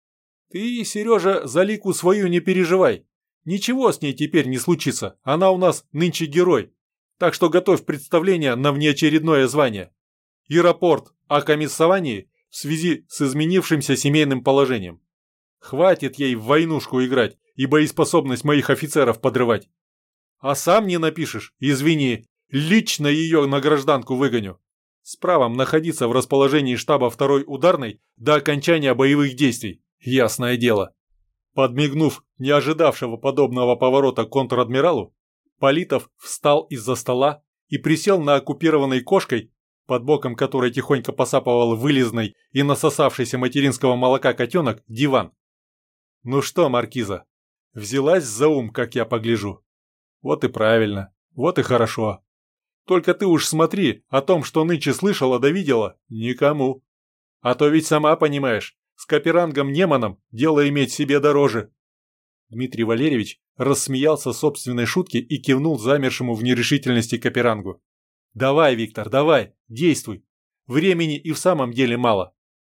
Ты, Сережа, за Лику свою не переживай. Ничего с ней теперь не случится, она у нас нынче герой. Так что готовь представление на внеочередное звание. И рапорт о комиссовании в связи с изменившимся семейным положением. Хватит ей в войнушку играть и боеспособность моих офицеров подрывать. А сам не напишешь, извини, лично ее на гражданку выгоню. С правом находиться в расположении штаба второй ударной до окончания боевых действий, ясное дело». Подмигнув не ожидавшего подобного поворота контр-адмиралу, Политов встал из-за стола и присел на оккупированной кошкой, под боком которой тихонько посапывал вылизный и насосавшийся материнского молока котенок, диван. «Ну что, маркиза, взялась за ум, как я погляжу? Вот и правильно, вот и хорошо. Только ты уж смотри, о том, что нынче слышала да видела, никому. А то ведь сама понимаешь, с каперангом Неманом дело иметь себе дороже». Дмитрий Валерьевич рассмеялся собственной шутке и кивнул замершему в нерешительности каперангу. «Давай, Виктор, давай, действуй. Времени и в самом деле мало».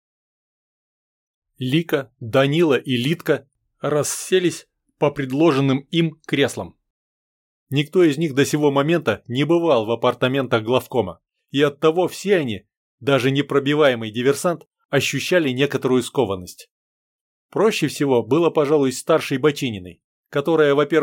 Лика, Данила и Литка расселись по предложенным им креслам. Никто из них до сего момента не бывал в апартаментах главкома, и оттого все они, даже непробиваемый диверсант, ощущали некоторую скованность. Проще всего было, пожалуй, старшей Бочининой, которая, во-первых,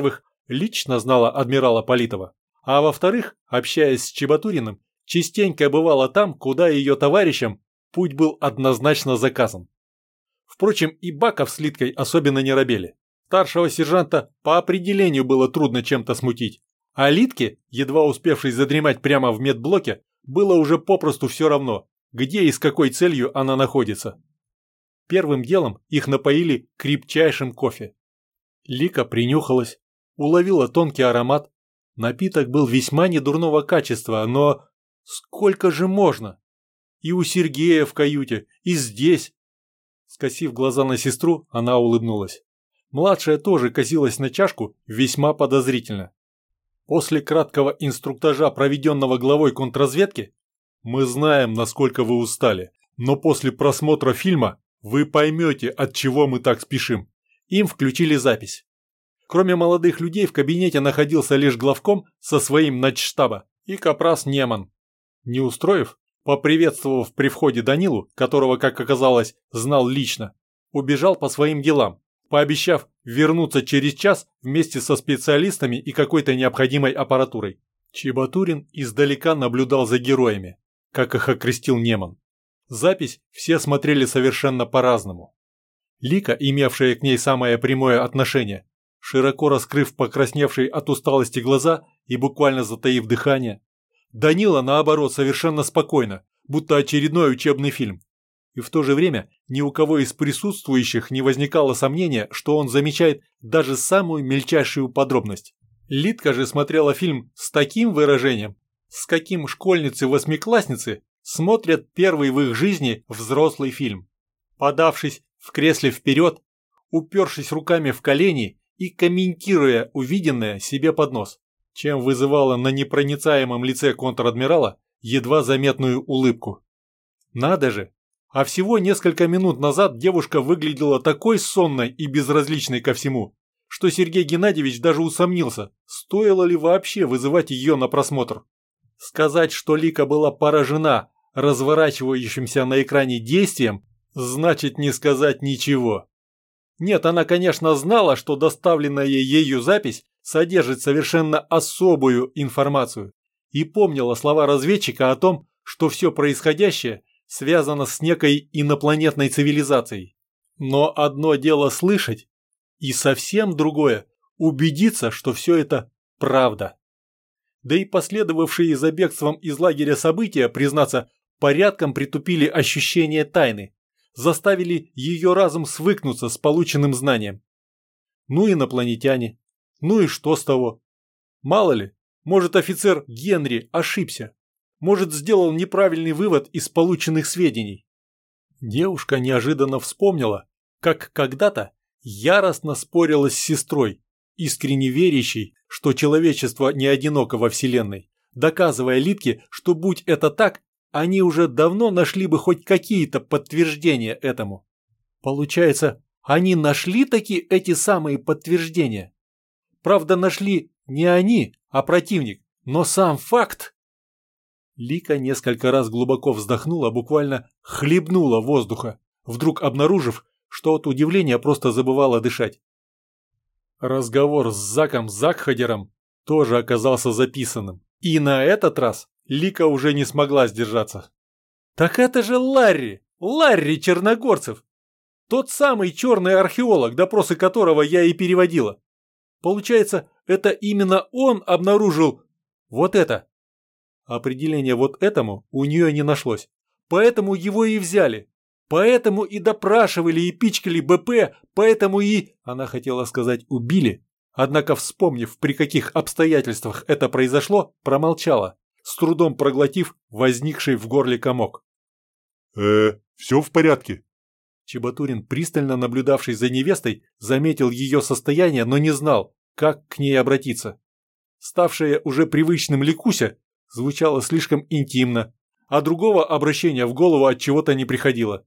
лично знала адмирала Политова, а во-вторых, общаясь с Чебатуриным, частенько бывала там, куда ее товарищам путь был однозначно заказан. Впрочем, и Баков с Литкой особенно не робели. Старшего сержанта по определению было трудно чем-то смутить, а Литке, едва успевшей задремать прямо в медблоке, было уже попросту все равно, где и с какой целью она находится. Первым делом их напоили крепчайшим кофе. Лика принюхалась, уловила тонкий аромат. Напиток был весьма недурного качества, но сколько же можно? И у Сергея в каюте, и здесь. Скосив глаза на сестру, она улыбнулась. Младшая тоже косилась на чашку весьма подозрительно. После краткого инструктажа, проведенного главой контрразведки, мы знаем, насколько вы устали, но после просмотра фильма вы поймете, от чего мы так спешим. Им включили запись. Кроме молодых людей в кабинете находился лишь главком со своим начштаба и капрас Неман. Не устроив, поприветствовав при входе Данилу, которого, как оказалось, знал лично, убежал по своим делам, пообещав вернуться через час вместе со специалистами и какой-то необходимой аппаратурой. Чебатурин издалека наблюдал за героями, как их окрестил Неман. Запись все смотрели совершенно по-разному. Лика, имевшая к ней самое прямое отношение, широко раскрыв покрасневшие от усталости глаза и буквально затаив дыхание. Данила, наоборот, совершенно спокойно, будто очередной учебный фильм. И в то же время ни у кого из присутствующих не возникало сомнения, что он замечает даже самую мельчайшую подробность. Литка же смотрела фильм с таким выражением, с каким школьницы-восьмиклассницы смотрят первый в их жизни взрослый фильм. Подавшись в кресле вперед, упершись руками в колени и комментируя увиденное себе под нос, чем вызывало на непроницаемом лице контр-адмирала едва заметную улыбку. Надо же! А всего несколько минут назад девушка выглядела такой сонной и безразличной ко всему, что Сергей Геннадьевич даже усомнился, стоило ли вообще вызывать ее на просмотр. Сказать, что Лика была поражена разворачивающимся на экране действием, значит не сказать ничего. Нет, она, конечно, знала, что доставленная ею запись содержит совершенно особую информацию, и помнила слова разведчика о том, что все происходящее связано с некой инопланетной цивилизацией. Но одно дело слышать, и совсем другое – убедиться, что все это правда. Да и последовавшие за бегством из лагеря события, признаться, порядком притупили ощущение тайны, заставили ее разум свыкнуться с полученным знанием. Ну инопланетяне, ну и что с того? Мало ли, может офицер Генри ошибся, может сделал неправильный вывод из полученных сведений. Девушка неожиданно вспомнила, как когда-то яростно спорила с сестрой, искренне верящей, что человечество не одиноко во Вселенной, доказывая Литке, что будь это так, они уже давно нашли бы хоть какие-то подтверждения этому. Получается, они нашли таки эти самые подтверждения. Правда, нашли не они, а противник, но сам факт. Лика несколько раз глубоко вздохнула, буквально хлебнула воздуха, вдруг обнаружив, что от удивления просто забывала дышать. Разговор с Заком Закхадером тоже оказался записанным. И на этот раз Лика уже не смогла сдержаться. «Так это же Ларри! Ларри Черногорцев! Тот самый черный археолог, допросы которого я и переводила. Получается, это именно он обнаружил вот это». Определение вот этому у нее не нашлось. Поэтому его и взяли. Поэтому и допрашивали, и пичкали БП, поэтому и... Она хотела сказать «убили», однако, вспомнив, при каких обстоятельствах это произошло, промолчала, с трудом проглотив возникший в горле комок. «Э, все в порядке?» Чебатурин, пристально наблюдавший за невестой, заметил ее состояние, но не знал, как к ней обратиться. Ставшая уже привычным Ликуся звучало слишком интимно, а другого обращения в голову от чего-то не приходило.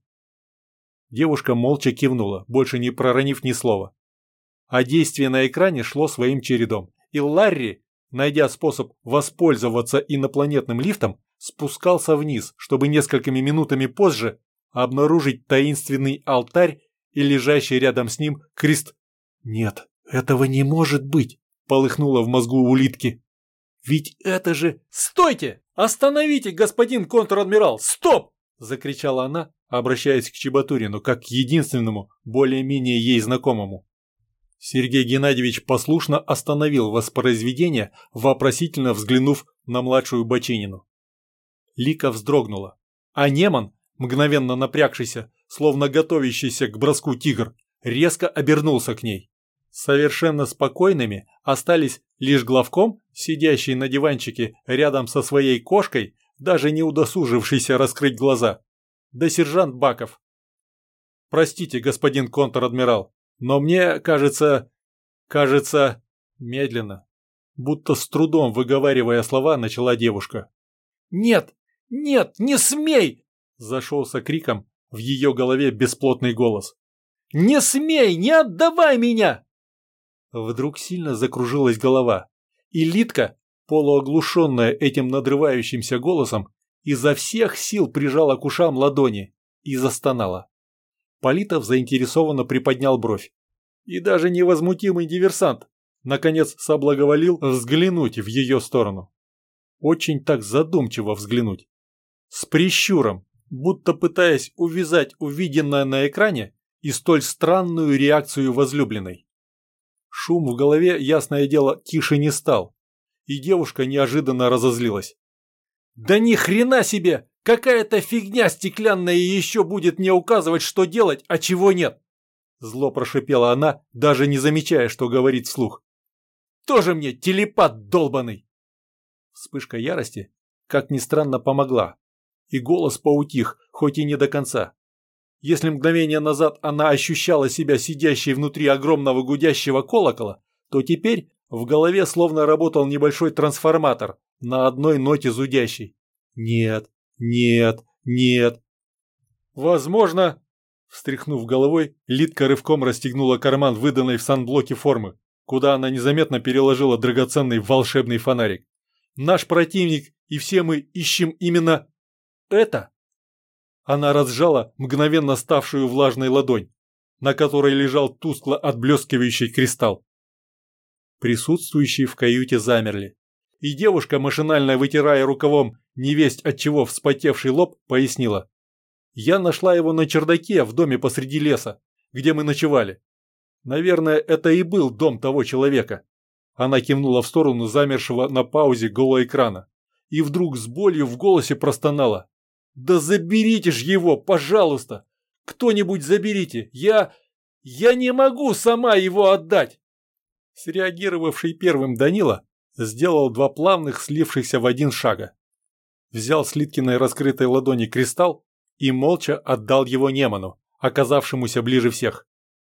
Девушка молча кивнула, больше не проронив ни слова. А действие на экране шло своим чередом, и Ларри, найдя способ воспользоваться инопланетным лифтом, спускался вниз, чтобы несколькими минутами позже обнаружить таинственный алтарь и лежащий рядом с ним крест. Нет, этого не может быть. полыхнуло в мозгу улитки. Ведь это же... «Стойте! Остановите, господин контр-адмирал! Стоп!» – закричала она, обращаясь к Чеботурину, как к единственному, более-менее ей знакомому. Сергей Геннадьевич послушно остановил воспроизведение, вопросительно взглянув на младшую Бочинину. Лика вздрогнула, а Неман, мгновенно напрягшийся, словно готовящийся к броску тигр, резко обернулся к ней. Совершенно спокойными остались лишь главком, сидящий на диванчике рядом со своей кошкой, даже не удосужившийся раскрыть глаза, да сержант Баков. «Простите, господин контр-адмирал, но мне кажется... кажется...» Медленно, будто с трудом выговаривая слова, начала девушка. «Нет! Нет! Не смей!» – зашелся криком в ее голове бесплотный голос. «Не смей! Не отдавай меня!» Вдруг сильно закружилась голова, и Литка, полуоглушенная этим надрывающимся голосом, изо всех сил прижала к ушам ладони и застонала. Политов заинтересованно приподнял бровь. И даже невозмутимый диверсант, наконец, соблаговолил взглянуть в ее сторону. Очень так задумчиво взглянуть. С прищуром, будто пытаясь увязать увиденное на экране и столь странную реакцию возлюбленной. Шум в голове, ясное дело, тише не стал, и девушка неожиданно разозлилась. «Да ни хрена себе! Какая-то фигня стеклянная еще будет мне указывать, что делать, а чего нет!» Зло прошипела она, даже не замечая, что говорит вслух. «Тоже мне телепат долбаный!» Вспышка ярости, как ни странно, помогла, и голос поутих, хоть и не до конца. Если мгновение назад она ощущала себя сидящей внутри огромного гудящего колокола, то теперь в голове словно работал небольшой трансформатор на одной ноте зудящий. «Нет, нет, нет». «Возможно...» Встряхнув головой, Литка рывком расстегнула карман выданной в санблоке формы, куда она незаметно переложила драгоценный волшебный фонарик. «Наш противник и все мы ищем именно это». Она разжала мгновенно ставшую влажной ладонь, на которой лежал тускло отблескивающий кристалл. Присутствующие в каюте замерли, и девушка, машинально вытирая рукавом невесть от чего вспотевший лоб, пояснила. «Я нашла его на чердаке в доме посреди леса, где мы ночевали. Наверное, это и был дом того человека». Она кивнула в сторону замершего на паузе голоэкрана, и вдруг с болью в голосе простонала. «Да заберите ж его, пожалуйста! Кто-нибудь заберите! Я... я не могу сама его отдать!» Среагировавший первым Данила сделал два плавных, слившихся в один шага. Взял с Литкиной раскрытой ладони кристалл и молча отдал его Неману, оказавшемуся ближе всех.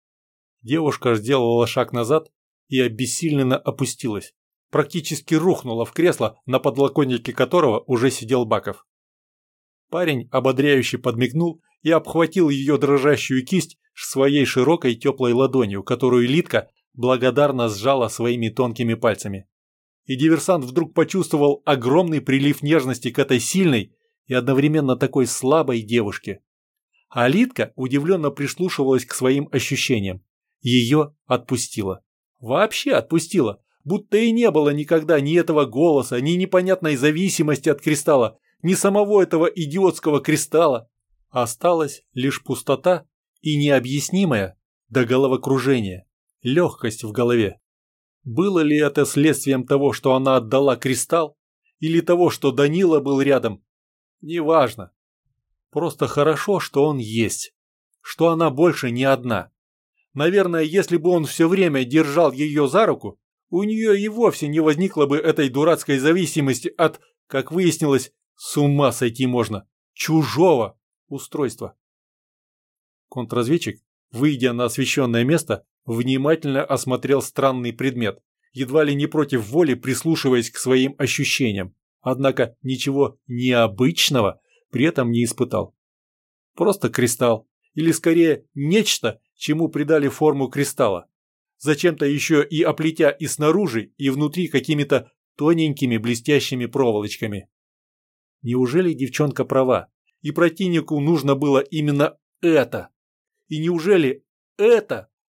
Девушка сделала шаг назад и обессиленно опустилась, практически рухнула в кресло, на подлокотнике которого уже сидел Баков. Парень ободряюще подмигнул и обхватил ее дрожащую кисть своей широкой теплой ладонью, которую Литка благодарно сжала своими тонкими пальцами. И диверсант вдруг почувствовал огромный прилив нежности к этой сильной и одновременно такой слабой девушке. А Литка удивленно прислушивалась к своим ощущениям. Ее отпустила. Вообще отпустила, будто и не было никогда ни этого голоса, ни непонятной зависимости от кристалла, ни самого этого идиотского кристалла. Осталась лишь пустота и необъяснимое до головокружения, легкость в голове. Было ли это следствием того, что она отдала кристалл, или того, что Данила был рядом? Неважно. Просто хорошо, что он есть, что она больше не одна. Наверное, если бы он все время держал ее за руку, у нее и вовсе не возникло бы этой дурацкой зависимости от, как выяснилось, с ума сойти можно, чужого устройства. Контрразведчик, выйдя на освещенное место, внимательно осмотрел странный предмет, едва ли не против воли прислушиваясь к своим ощущениям, однако ничего необычного при этом не испытал. Просто кристалл, или скорее нечто, чему придали форму кристалла, зачем-то еще и оплетя и снаружи, и внутри какими-то тоненькими блестящими проволочками. Неужели девчонка права, и противнику нужно было именно это? И неужели это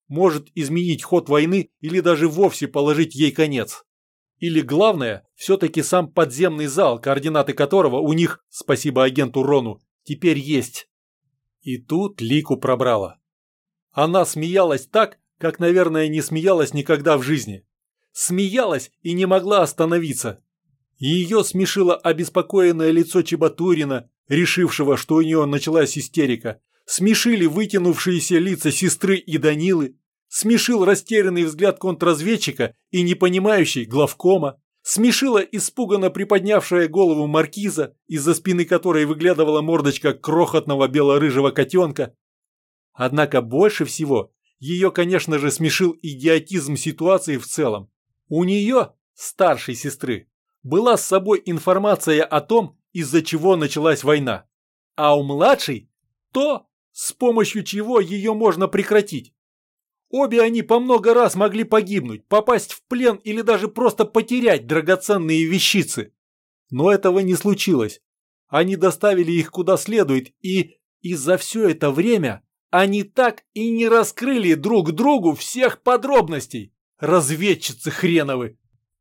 может изменить ход войны или даже вовсе положить ей конец. Или главное, все-таки сам подземный зал, координаты которого у них, спасибо агенту Рону, теперь есть. И тут Лику пробрало. Она смеялась так, как, наверное, не смеялась никогда в жизни. Смеялась и не могла остановиться. Ее смешило обеспокоенное лицо Чебатурина, решившего, что у нее началась истерика. Смешили вытянувшиеся лица сестры и Данилы. Смешил растерянный взгляд контрразведчика и непонимающий главкома. Смешила испуганно приподнявшая голову маркиза, из-за спины которой выглядывала мордочка крохотного бело-рыжего котенка. Однако больше всего ее, конечно же, смешил идиотизм ситуации в целом. У нее, старшей сестры, была с собой информация о том, из-за чего началась война. А у младшей – то, с помощью чего ее можно прекратить. Обе они по много раз могли погибнуть, попасть в плен или даже просто потерять драгоценные вещицы. Но этого не случилось. Они доставили их куда следует, и, и за все это время они так и не раскрыли друг другу всех подробностей. Разведчицы хреновы!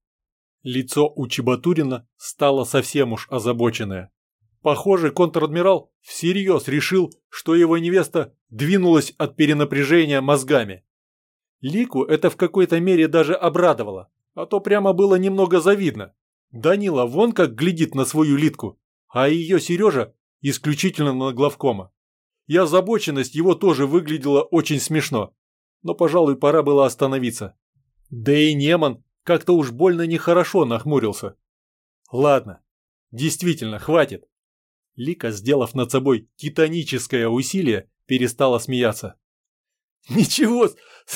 Лицо у Чебатурина стало совсем уж озабоченное. Похоже, контр-адмирал всерьез решил, что его невеста двинулась от перенапряжения мозгами. Лику это в какой-то мере даже обрадовало, а то прямо было немного завидно. Данила вон как глядит на свою Литку, а ее Сережа исключительно на главкома. И озабоченность его тоже выглядела очень смешно, но, пожалуй, пора было остановиться. Да и Неман как-то уж больно нехорошо нахмурился. Ладно, действительно, хватит. Лика, сделав над собой титаническое усилие, перестала смеяться. «Ничего,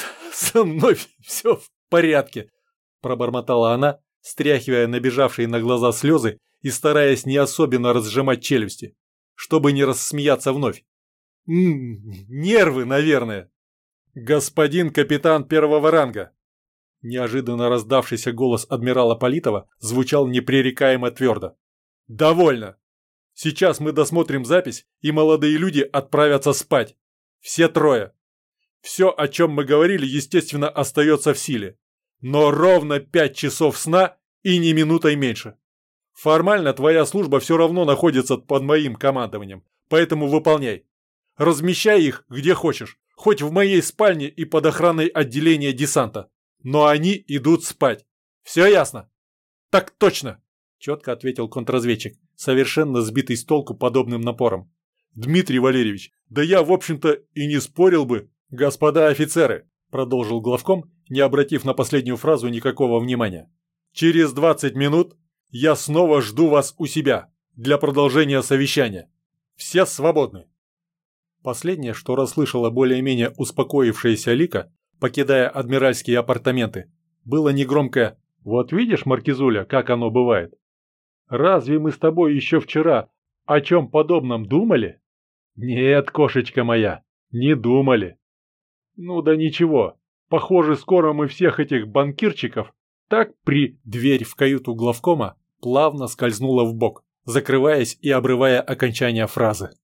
со мной все в порядке», – пробормотала она, стряхивая набежавшие на глаза слезы и стараясь не особенно разжимать челюсти, чтобы не рассмеяться вновь. «М-м, нервы, наверное». «Господин капитан первого ранга», – неожиданно раздавшийся голос адмирала Политова звучал непререкаемо твердо. «Довольно. Сейчас мы досмотрим запись, и молодые люди отправятся спать. Все трое. Все, о чем мы говорили, естественно, остается в силе. Но ровно пять часов сна и ни минутой меньше. Формально твоя служба все равно находится под моим командованием, поэтому выполняй. Размещай их где хочешь, хоть в моей спальне и под охраной отделения десанта. Но они идут спать. Все ясно?» «Так точно», – четко ответил контрразведчик, совершенно сбитый с толку подобным напором. «Дмитрий Валерьевич, да я, в общем-то, и не спорил бы». «Господа офицеры», – продолжил главком, не обратив на последнюю фразу никакого внимания. «Через двадцать минут я снова жду вас у себя для продолжения совещания. Все свободны». Последнее, что расслышала более-менее успокоившаяся Лика, покидая адмиральские апартаменты, было негромкое «Вот видишь, Маркизуля, как оно бывает? Разве мы с тобой еще вчера о чем подобном думали? Нет, кошечка моя, не думали. Ну да ничего, похоже, скоро мы всех этих банкирчиков так при...» Дверь в каюту главкома плавно скользнула вбок, закрываясь и обрывая окончание фразы.